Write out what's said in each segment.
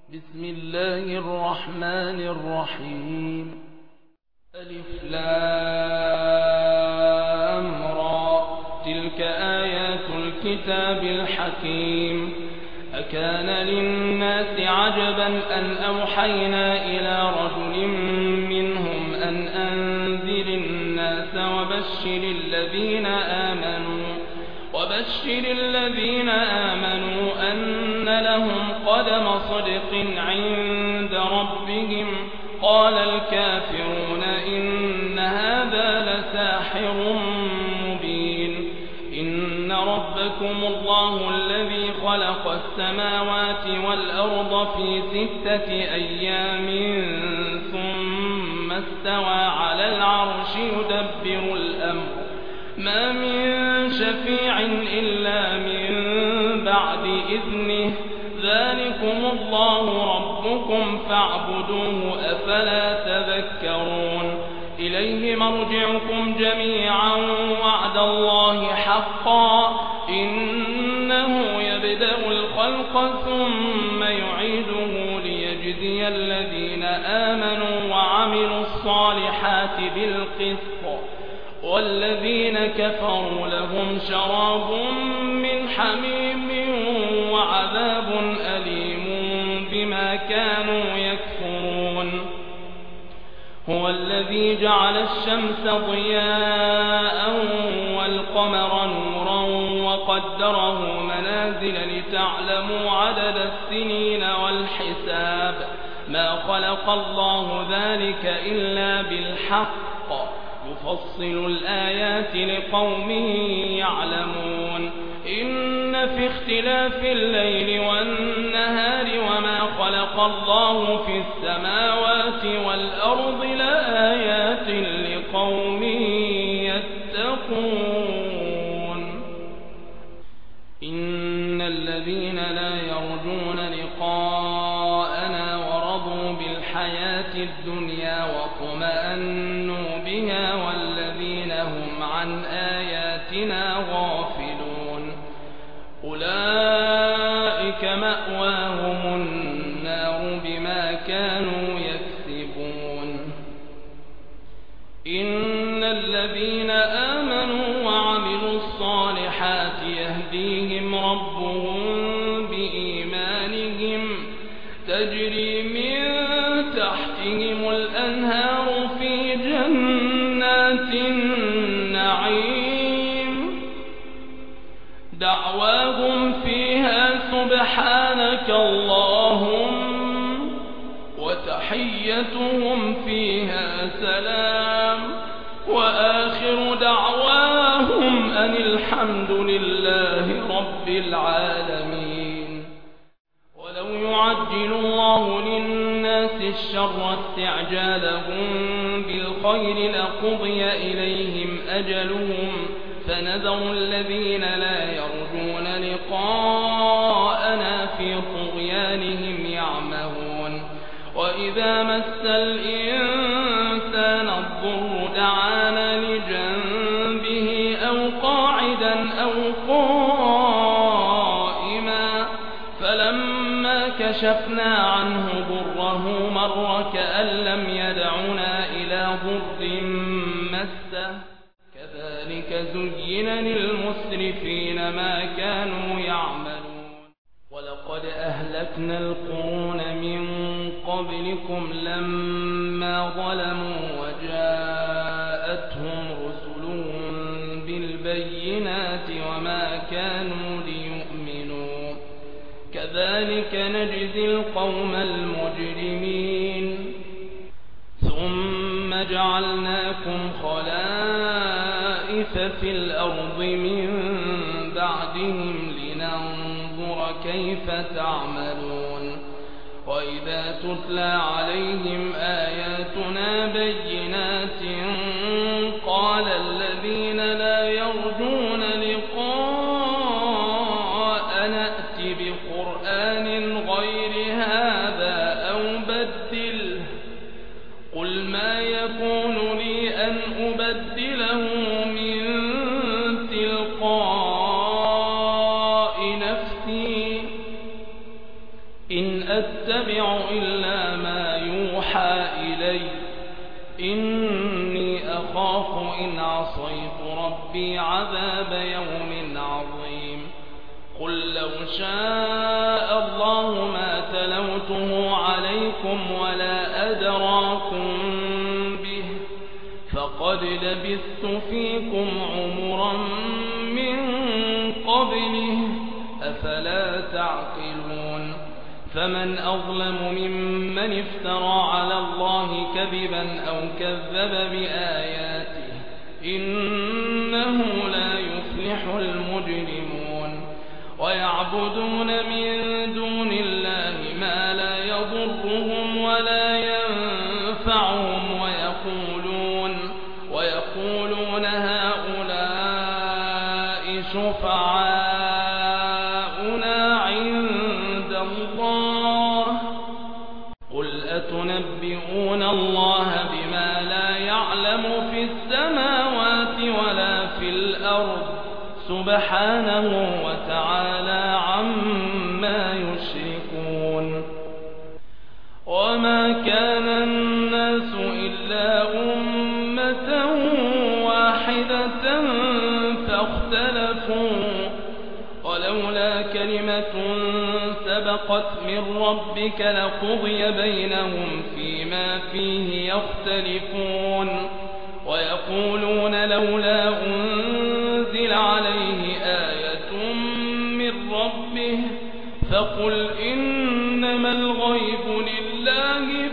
بسم الله الرحمن الرحيم. ألف لام را، تلك آيات الكتاب الحكيم. أكان للناس عجبا أن أوحينا إلى رجل منهم أن أنذر الناس وبشر الذين آمنوا أن لهم قدم صدق عند ربهم. قال الكافرون إن هذا لساحر مبين. إن ربكم الله الذي خلق السماوات والأرض في 6 أيام ثم استوى على العرش يدبر الأمر. ما من شفيع إلا من بعد إذنه. ذلكم الله ربكم فاعبدوه أفلا تذكرون. إليه مرجعكم جميعا وعد الله حقا. إنه يبدأ الخلق ثم يعيده ليجزي الذين آمنوا وعملوا الصالحات بالقسط، والذين كفروا لهم شراب من حميم وعذاب أليم بما كانوا يكفرون. هو الذي جعل الشمس ضياء والقمر نورا وقدره منازل لتعلموا عدد السنين والحساب. ما خلق الله ذلك إلا بالحق، يفصل الآيات لقوم يعلمون. إن في اختلاف الليل والنهار وما خلق الله في السماوات والأرض لآيات لقوم يتقون. إن الذين لا يرجون لقاءنا ورضوا بالحياة الدنيا واطمأنوا بها والذين هم عن آياتنا غافلون أولئك مأواهم النار بما كانوا يكسبون. إن الذين آمنوا وعملوا الصالحات يهديهم ربهم بإيمانهم تجري من تحتهم الأنهار في جنات النعيم. دعواهم فيها سبحانك اللهم وتحيتهم فيها سلام وآخر دعواهم أن الحمد لله رب العالمين. ولو يعجل الله للناس الشر استعجالهم بالخير لقضي إليهم أجلهم فنذر الذين لا يرجون لقاءنا في طغيانهم يعمهون. وإذا مس الإنسان الضر دعانا لجنبه أو قاعدا أو قائما فلما كشفنا عنه ضره مر كأن لم يدعنا إلى ضر مسه. كذلك زين للمسرفين ما كانوا يعملون. ولقد أهلكنا القرون من قبلكم لما ظلموا وجاءتهم رسلهم بالبينات وما كانوا ليؤمنوا. كذلك نجزي القوم المجرمين. ثم جعلناكم خلائف في الأرض من بعدهم لننظر كيف تعملون. وإذا تتلى عليهم آياتنا بينات قال الذين لا يرجون لقاءنا ائت بقرآن غير هذا أو بدله. قل ما يكون لي أن أبدله من تلقاء نفسي إن أتبع إلا ما يوحى إلي إني أخاف إن عصيت ربي عذاب يوم عظيم قل لو شاء الله ما تلوته عليكم ولا أدراكم به فقد لبثت فيكم عمرا من قبله أفلا تعقلون فمن أظلم ممن افترى على الله كذبا أو كذب بآياته إنه لا يفلح المجرمون ويعبدون من دون الله ما لا يضرهم ولا ينفعهم ويقولون هؤلاء شفعاؤنا عند الله قل أتنبئون الله بما لا يعلم في السماوات ولا في الأرض سبحانه وتعالى عما يشركون وما كان الناس إلا أمة واحدة فاختلفوا ولولا كلمة سبقت من ربك لقضي بينهم فيما فيه يختلفون ويقولون لولا أنزل عليه آية من ربه فقل إنما الغيب لله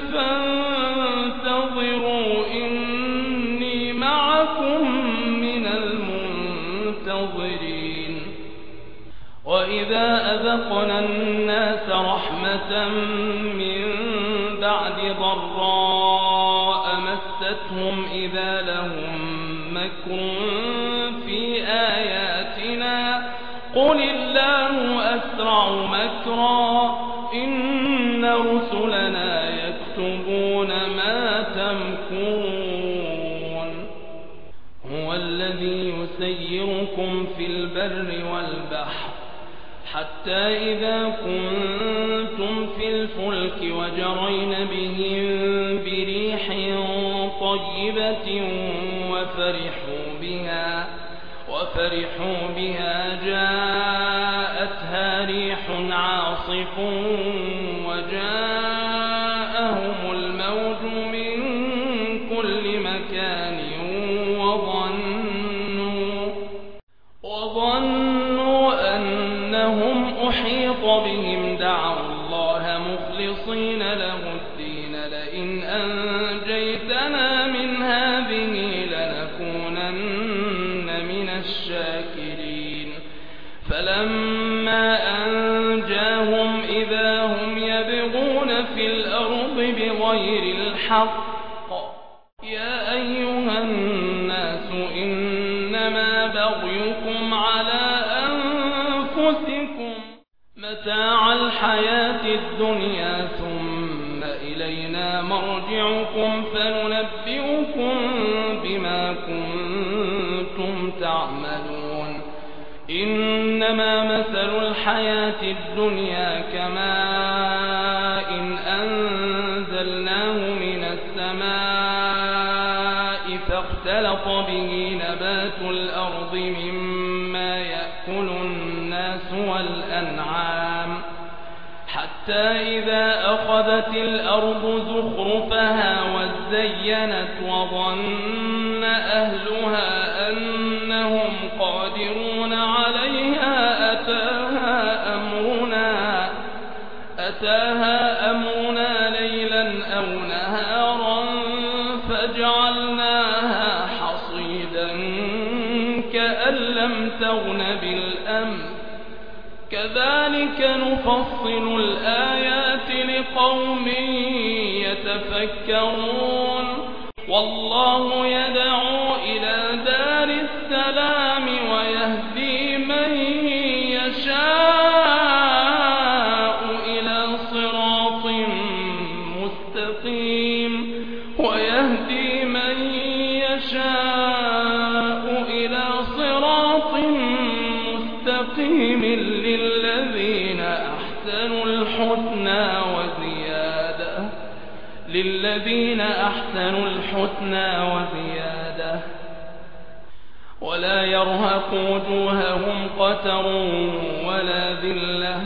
فانتظروا إني معكم من المنتظرين وإذا أذقنا الناس رحمة من بعد ضراء مستهم إذا لهم مكر في آياتنا قل الله أسرع مكرا إن رسلنا يكتبون ما تمكرون هو الذي يسيركم في البر والبحر حتى إذا كنتم في الفلك وجرين بهم بريح طيبة وفرحوا بها جاءتها ريح عاصف وجاءهم الموج من كل مكان وظنوا أنهم أحيط بهم دعوا الله مخلصين له الدين لئن أنجيتنا من هذه لنكونن من الشاكرين فلما أنجاهم إذا هم يبغون في الأرض بغير الحق يا أيها الناس إنما بغيكم على أنفسكم متاع الحياة الدنيا ثم إلينا مرجعكم فننبئكم بما كنتم تعملون إنما مثل الحياة الدنيا كماء أنزلناه من السماء فاختلط به نبات الأرض مما يأكل الناس والأنعام حتى إذا أخذت الأرض زخرفها وزينت وظن أهلها أنهم قادرون عليها أتاها أمرنا ليلا أو نهارا فجعلناها حصيدا كأن لم تغن بالأمس كذلك نفصل الآيات لقوم يتفكرون والله يدعو إلى دار السلام ويهدي من يشاء إلى صراط مستقيم للذين أحسنوا الحسنى للذين أحسنوا الحسنى وزيادة ولا يرهق وجوههم قتر ولا ذلة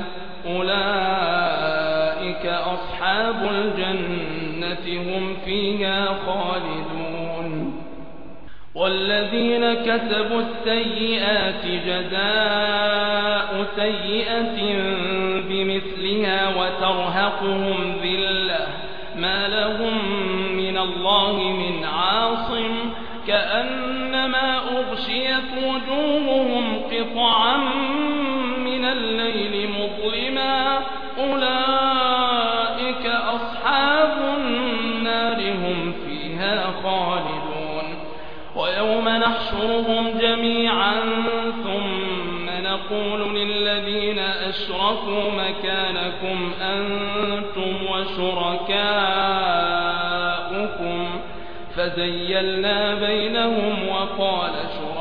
أولئك أصحاب الجنة هم فيها خالدون والذين كسبوا السيئات جزاء سيئة بمثلها وترهقهم ذلة ما لهم من الله من عاصم كأنما أغشيت وجوههم قطعا من الليل مظلما أولئك أصحاب النار هم فيها خالدون ويوم نحشرهم جميعا ثم نقول للذين أشركوا مكانكم أنتم وشركاؤكم فزيلنا بينهم وقال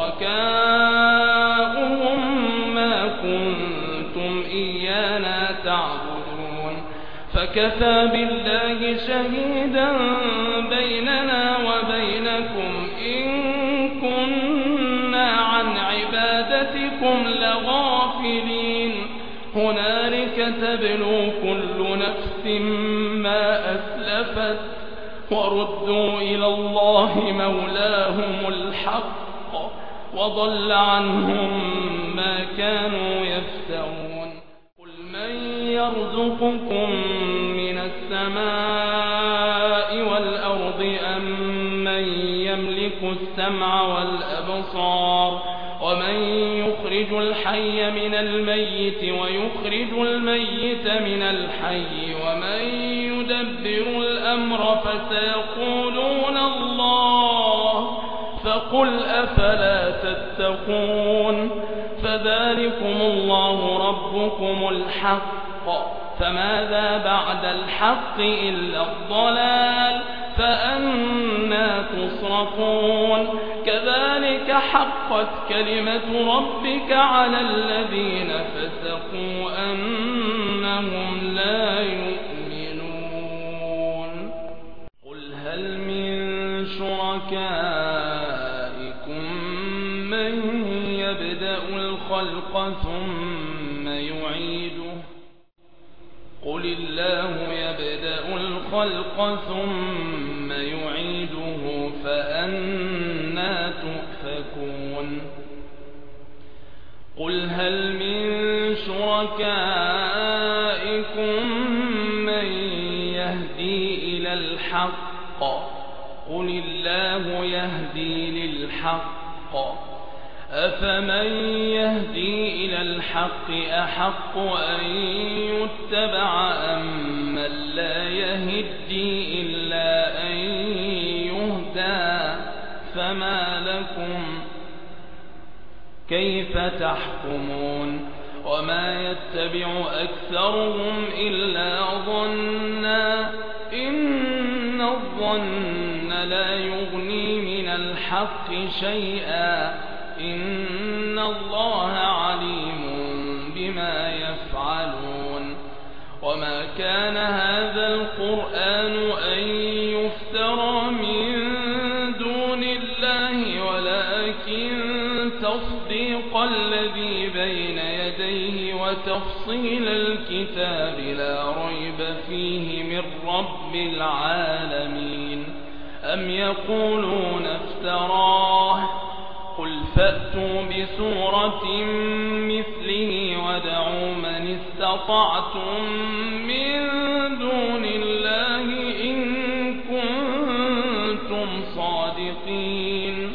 شركاؤهم ما كنتم إيانا تعبدون فكفى بالله شهيدا بيننا وبينكم إن كنا عن عبادتكم لغافلين هنالك تبلو كل نفس ما أسلفت وردوا إلى الله مولاهم الحق وضل عنهم ما كانوا يفترون قل من يرزقكم من السماء والأرض أم من يملك السمع والأبصار ومن يخرج الحي من الميت ويخرج الميت من الحي ومن يدبر الأمر فسيقولون الله فقل أفلا تتقون فذلكم الله ربكم الحق فماذا بعد الحق إلا الضلال فأنى تصرفون كذلك حقت كلمة ربك على الذين فسقوا أنهم لا يؤمنون قل هل من شركائكم من يبدأ الخلق ثم يعيده قل الله يبدأ الخلق ثم يعيده فأنى تؤفكون قل هل من شركائكم من يهدي إلى الحق قل الله يهدي للحق أفمن يهدي إلى الحق أحق أن يتبع أم من لا يهدي إلا أن يهدى فما لكم كيف تحكمون وما يتبع أكثرهم إلا ظنا إن الظن لا يغني من الحق شيئا إن الله عليم بما يفعلون وما كان هذا القرآن أن يفترى من دون الله ولكن تصديق الذي بين يديه وتفصيل الكتاب لا ريب فيه من رب العالمين أم يقولون افتراه قل فأتوا بسورة مثله ودعوا من استطعتم من دون الله إن كنتم صادقين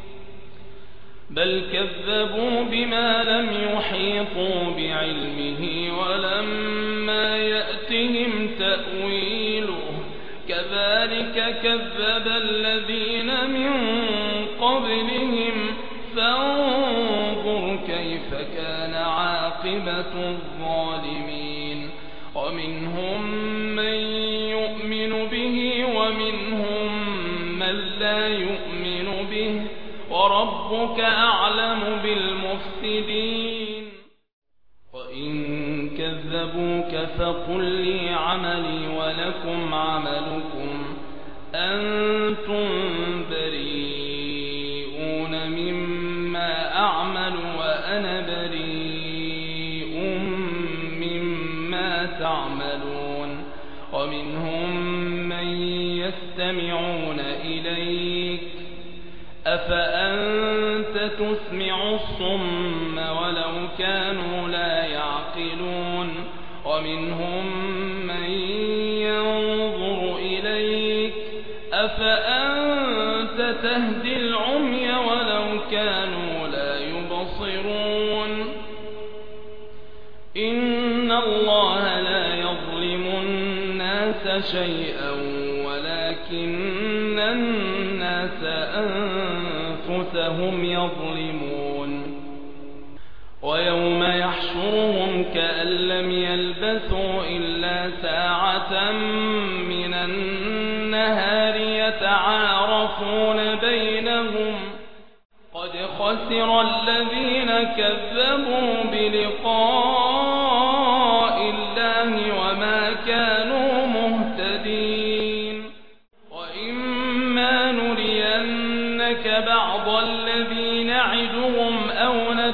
بل كذبوا بما لم يحيطوا بعلمه ولما يأتهم تأويله كذلك كذب الذين من قبلهم فانظر كيف كان عاقبة الظالمين ومنهم من يؤمن به ومنهم من لا يؤمن به وربك أعلم بالمفسدين وإن كذبوك فقل لي عملي ولكم عملكم أنتم بريئون مما أعمل وأنا بريء مما تعملون. ومنهم من يستمعون إليك أفأنت تسمع الصم ولو كانوا لا يعقلون. ومنهم من ينظر إليك أفأنت تهدي العمي ولو كانوا لا يبصرون. إن الله لا يظلم الناس شيئا ولكن الناس أنفسهم يظلمون. ويوم يحشرهم كأن لم يلبثوا إلا ساعة من النهار يتعارفون بينهم قد خسر الذين كذبوا بلقاء الله وما كانوا مهتدين. وإما نرينك بعض الذي نعدهم أو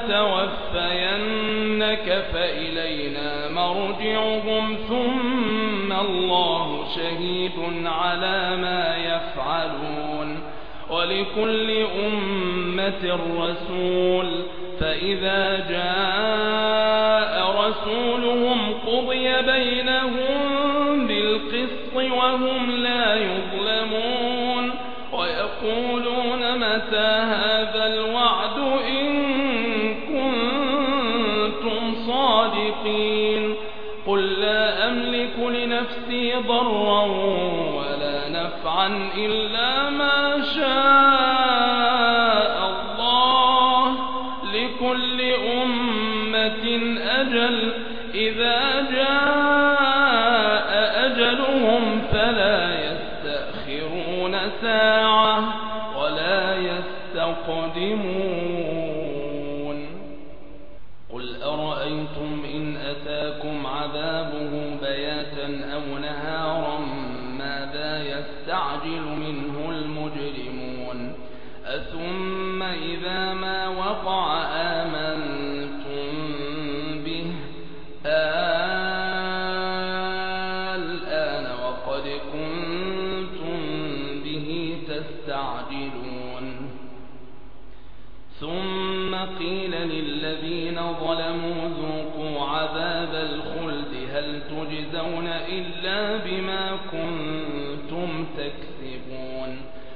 نتوفينك فإلينا مرجعهم ثم الله شهيد على ما يفعلون. ولكل أمة رسول فإذا جاء رسولهم قضي بينهم بالقسط وهم لا يظلمون. ويقولون متى هذا الوعد إن كنتم صادقين. قل لا أملك لنفسي ضرا ولا نفعا إلا ما شاء الله لكل أمة أجل إذا جاء أجلهم فلا يستأخرون ساعة ولا يستقدمون. قل أرأيتم إن أتاكم عذابه بياتا أو نهارا ماذا يستعجل منه المجرمون. أثم إذا ما وقع آمنتم به الآن وقد كنتم به تستعجلون. ثم قيل للذين ظلموا ذوقوا عذاب الخلد هل تجزون إلا بما كنتم تكسبون.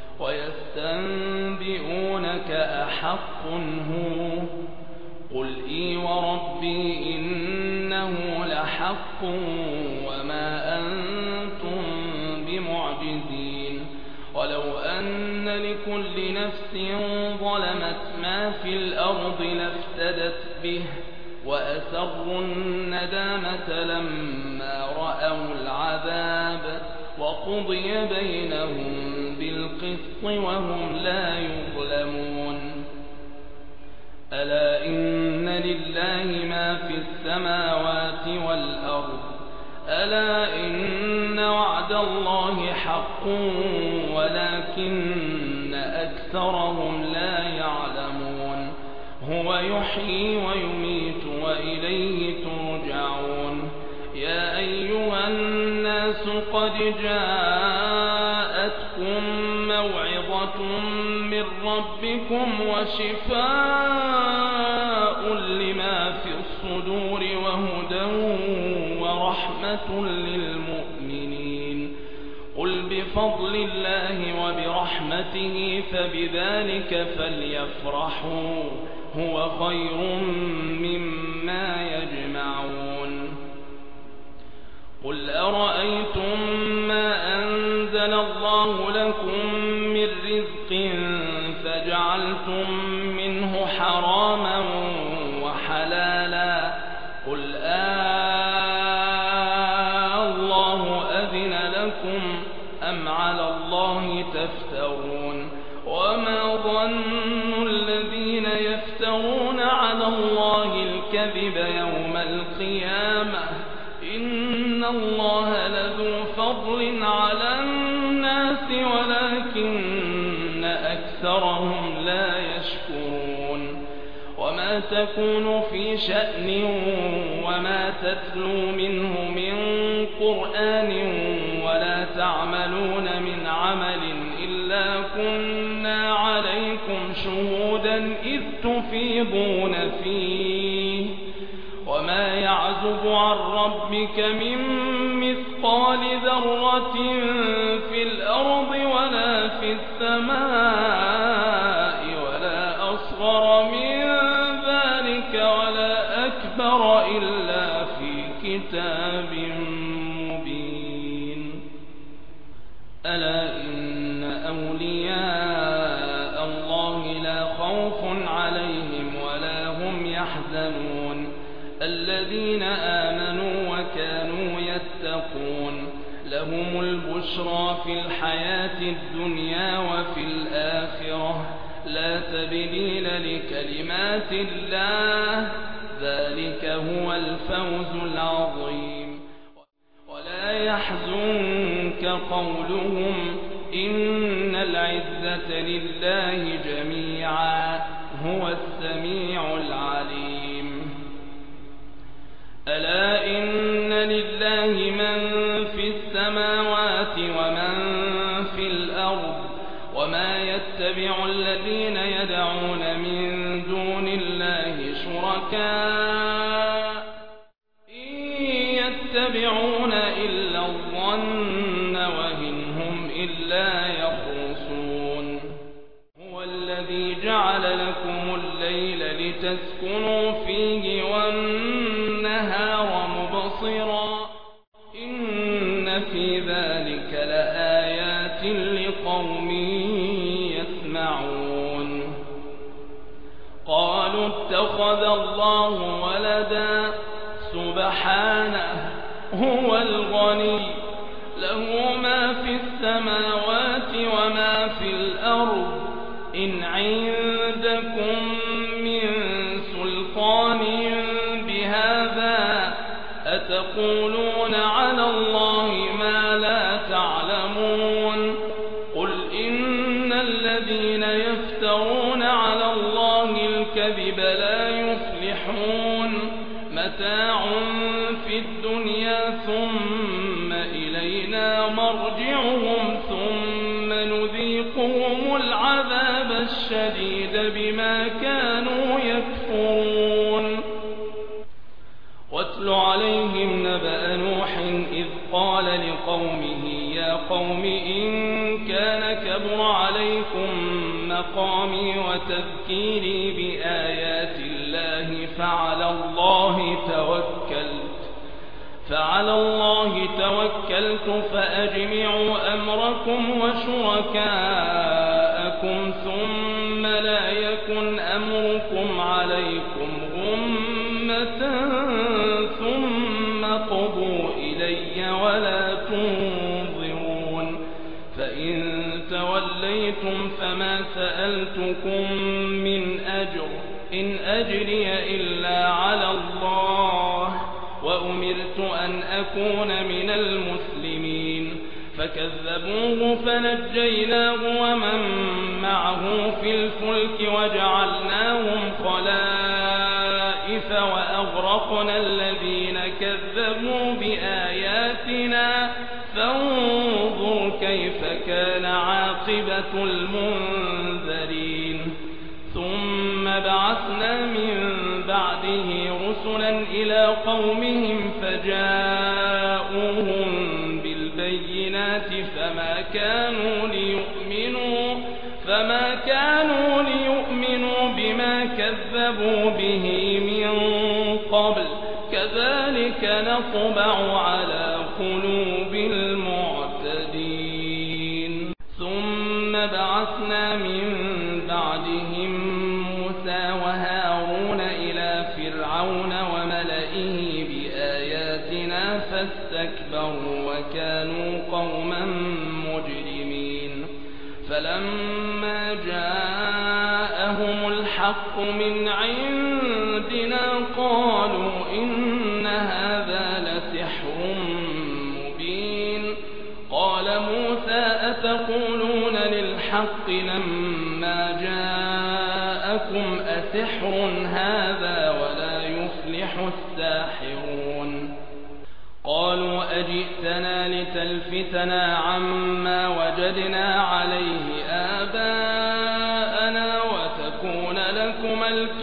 ويستنبئونك أحق هو قل إي وربي إنه لحق وما أنتم بمعجزين. ولو أن لكل نفس ظلمت ما في الأرض لافتدت به وأسروا الندامة لما رأوا العذاب وقضي بينهم بالقسط وهم لا يظلمون. ألا إن لله ما في السماوات والأرض ألا إن وعد الله حق ولكن أكثرهم لا يعلمون. هو يحيي ويميت وإليه ترجعون. يا أيها الناس قد جاءتكم موعظة من ربكم وشفاء لما في الصدور وهدى ورحمة للمؤمنين. قل بفضل الله وبرحمته فبذلك فليفرحوا هو خير مما يجمعون. قل أرأيتم ما أنزل الله لكم من رزق فجعلتم منه حراما وحلالا قل الله أذن لكم أم على الله تفترون. وما ظن الذين يفترون على الله الكذب يوم القيامة إن الله لذو فضل على الناس ولكن أكثرهم لا يشكرون وما تكون في شأن وما تتلو منه من قرآن ولا تعملون من عمل إلا كنا عليكم شهودا إذ تفيضون فيه وما يعزب عن ربك من مثقال ذرة في الأرض ولا في السماء ولا أصغر من ذلك ولا أكبر إلا في كتاب مبين ألا إن أولياء الله لا خوف عليهم ولا هم يحزنون الذين آمنوا وكانوا يتقون لهم البشرى في الحياة الدنيا وفي الآخرة لا تبديل لكلمات الله ذلك هو الفوز العظيم ولا يحزنك قولهم إن العزة لله جميعا هو السميع العليم ألا إن لله من في السماوات ومن في الأرض وما يتبع الذين يدعون من دون الله شركاء إن يتبعون إلا الظن وإن هم إلا يخرصون هو الذي جعل لكم الليل لتسكنوا فيه والنهار مبصرا إن في ذلك لآيات لقوم يسمعون قالوا اتخذ الله ولدا سبحانه هو الغني له ما في السماوات وما في الأرض إن عندكم من سلطان بهذا أتقولون على الله ما لا تعلمون قل إن الذين يفترون على الله الكذب لا يفلحون متاع في الدنيا ثم إلينا مرجعهم ثم نذيقهم العذاب الشديد بما كانوا يكفرون واتل عليهم نبأ نوح إذ قال لقومه يا قوم إن كان كبر عليكم مقامي وتذكيري بآيات الله فعلى الله توكلت فأجمعوا أمركم وشركاءكم ثم لا يكن أمركم عليكم غمة ثم قضوا إلي ولا تنظرون فإن توليتم فما سألتكم من أجر إن أجري إلا على الله وأمرت أن أكون من المسلمين فكذبوه فنجيناه ومن معه في الفلك وجعلناهم خلائف وأغرقنا الذين كذبوا بآياتنا فانظر كيف كان عاقبة المنذرين ثم بعثنا من بعده رسلا إلى قومهم فجاءوهم بالبينات فما كانوا ليؤمنوا بما كذبوا به من قبل كذلك نطبع على قلوب المعتدين ثم بعثنا من بعدهم موسى وهارون إلى فرعون وملئه بآياتنا فاستكبروا وكانوا قوما مجرمين فلما جاءهم الحق من عندنا قالوا إن هذا لسحر بالحق لما جاءكم أسحر هذا ولا يفلح الساحرون قالوا أجئتنا لتلفتنا عما وجدنا عليه آباءنا وتكون لكما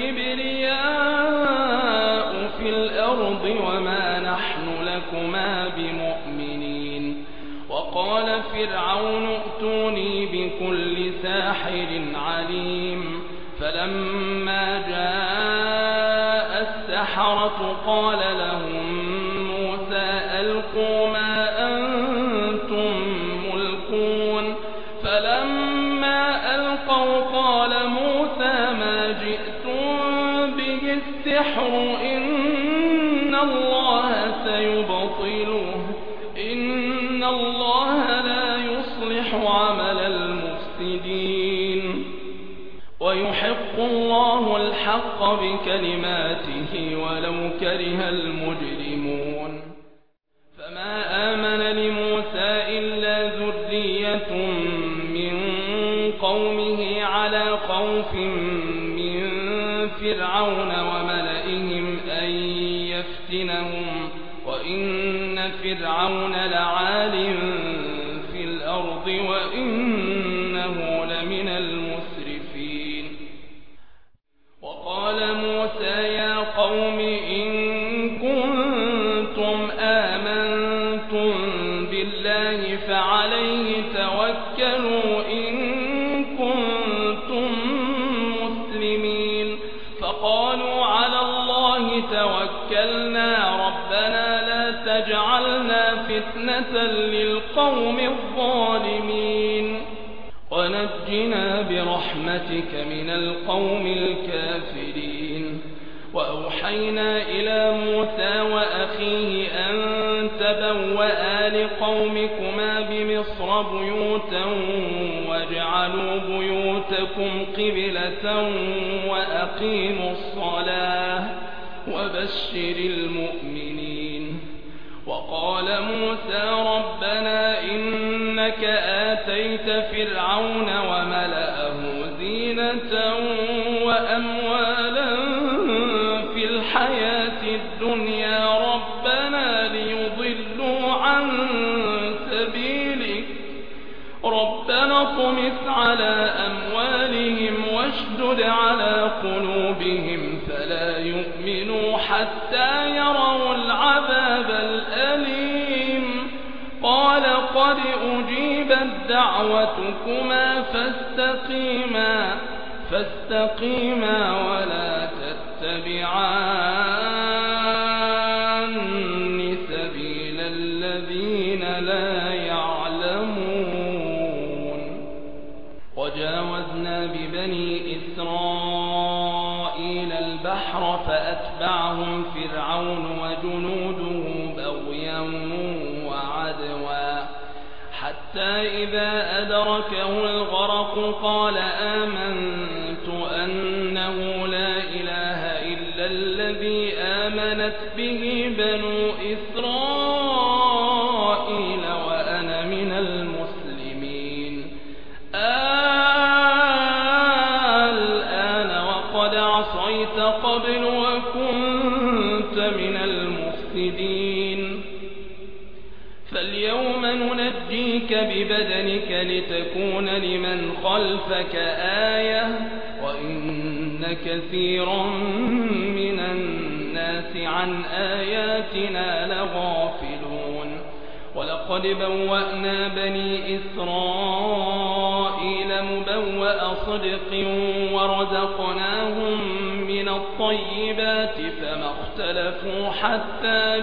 الكبرياء في الأرض وما نحن لكما بمؤمنين وقال فرعون ائتوني بكل ساحر عليم فلما جاء السحرة قال لهم موسى ألقوا ما أنتم ملقون فلما ألقوا قال موسى ما جئتم به السحر إن الله سيبطله إن الله لا يصلح عمل المفسدين ويحق الله الحق بكلماته ولو كره المجرمون فما آمن لموسى إلا ذرية من قومه على خوف من فرعون وملئهم أن يفتنهم وإن فرعون لعال في الأرض وإنه لمن المسرفين وقال موسى يا قوم إن كنتم آمنتم بالله فعليه توكلوا إن كنتم مسلمين فقالوا على الله توكلنا ربنا لا تجعلنا فتنة للقوم الظالمين ونجنا برحمتك من القوم الكافرين وأوحينا إلى موسى وأخيه أن تبوأ لقومكما بمصر بيوتا واجعلوا بيوتكم قبلة وأقيموا الصلاة وبشر المؤمنين وقال موسى ربنا إنك آتيت فرعون وملأه زينة وأموالا في الحياة الدنيا ربنا ليضلوا عن سبيلك ربنا اطمس على أموالهم واشدد على قلوبهم فلا يؤمنوا حتى يروا العذاب الأليم قال قد أجيبت دعوتكما فاستقيما ولا تتبعان سبيل الذين لا يعلمون وجاوزنا ببني إسرائيل البحر فأتبعهم فرعون وجنوده بغيا وعدوا حتى إذا أدركه الغرق قال آمنت أنه لا إله إلا الذي آمنت به بنو إسرائيل وأنا من المسلمين الآن وقد عصيت قبل وكنت من المفسدين فاليوم ننجيك ببدنك لتكون لمن خلفك آية وإن كثيرا من الناس عن آياتنا لغافلون ولقد بوأنا بني إسرائيل مبوأ صدق ورزقناهم من الطيبات فما اختلفوا حتى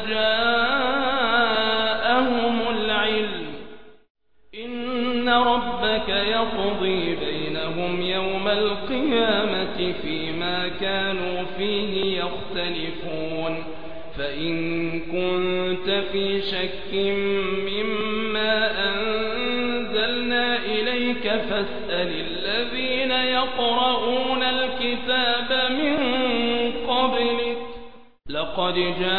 جاءهم العلم إن ربك يقضي بينهم يوم القيامة فيما كانوا فيه يختلفون فإن كنت في شك مما أنزلنا إليك فاسأل الذين يقرؤون الكتاب من قبلك لقد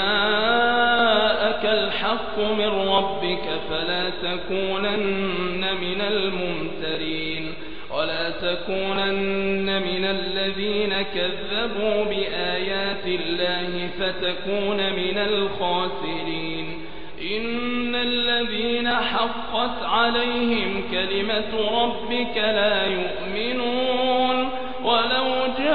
جاءك الحق من ربك فلا تكونن من الممترين ولا تكونن من الذين كذبوا بآيات الله فتكون من الخاسرين إن الذين حقت عليهم كلمة ربك لا يؤمنون ولو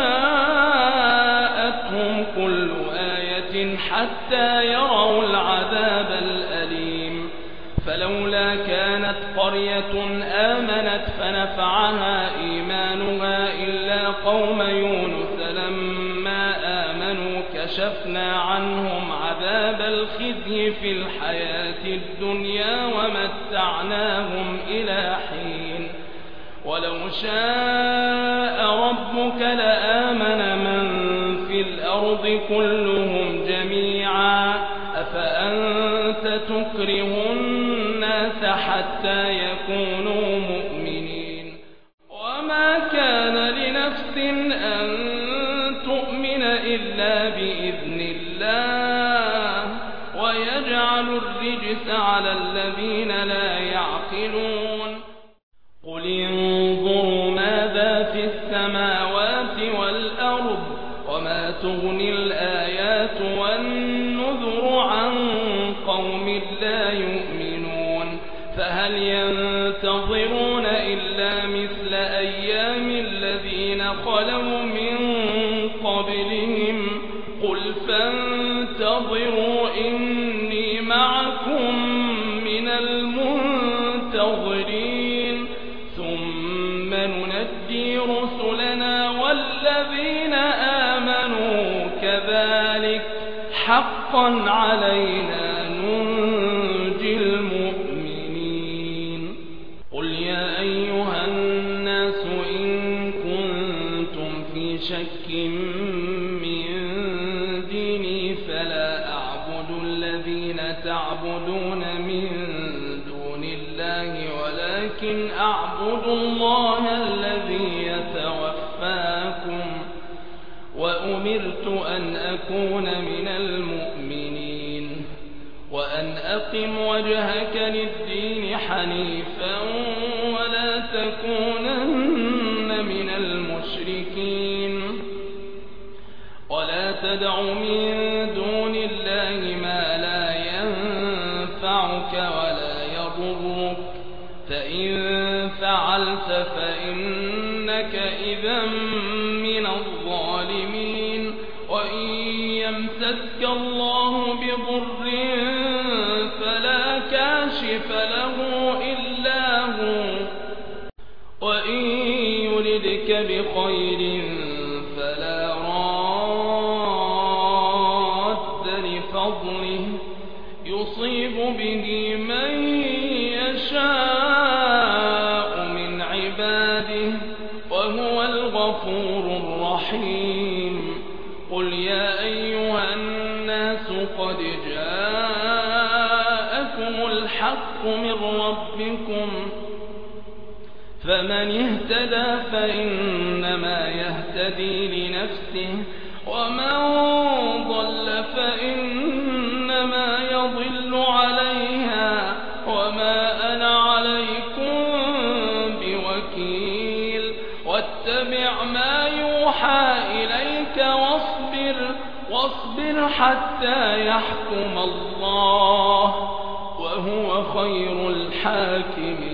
جاءتهم كل آية حتى يروا العذاب الأليم فلولا كانت قرية آمنت فنفعها إيمانها إلا قوم يونس لما آمنوا كشفنا عنهم عذاب الخزي في الحياة الدنيا ومتعناهم إلى حين ولو شاء ربك لآمن من في الأرض كلهم جميعا أفأنت تكره الناس حتى يكونوا مؤمنين وما كان لنفس أن تؤمن إلا بإذن الله ويجعل الرجس على الذين لا يعقلون قل انظروا ماذا في السماوات والأرض وما تغني الآيات والنذر عن قوم لا يؤمنون فهل ينتظرون إلا مثل أيام الذين خلوا من قبلهم قل فانتظروا إني معكم من المنتظرين ثم ننجي رسلنا والذين آمنوا كذلك حقا علينا ننجي المؤمنين قل يا أيها الناس إن كنتم في شك من ديني فلا أعبد الذين تعبدون من دون الله ولكن أعبد الله الذي يتوفاكم وأمرت أن أكون من المؤمنين وأن أقم وجهك للدين حنيفا ولا تكونن من المشركين ولا تدع من دون الله ما لا ينفعك ولا يضرك فإن فعلت فإنك إذا من الظالمين وإن يمسسك الله بضر فلا كاشف له إلا هو وإن يردك بخير فلا راد لفضله يصيب به من يشاء من عباده وهو الغفور الرحيم قل يا أيها الناس قد جاءكم الحق من ربكم فمن اهتدى فإنما يهتدي لنفسه ومن ضل فإنما يضل عليها وما أنا عليكم بوكيل واتبع ما يوحى إليك واصبر حتى يحكم الله وهو خير الحاكمين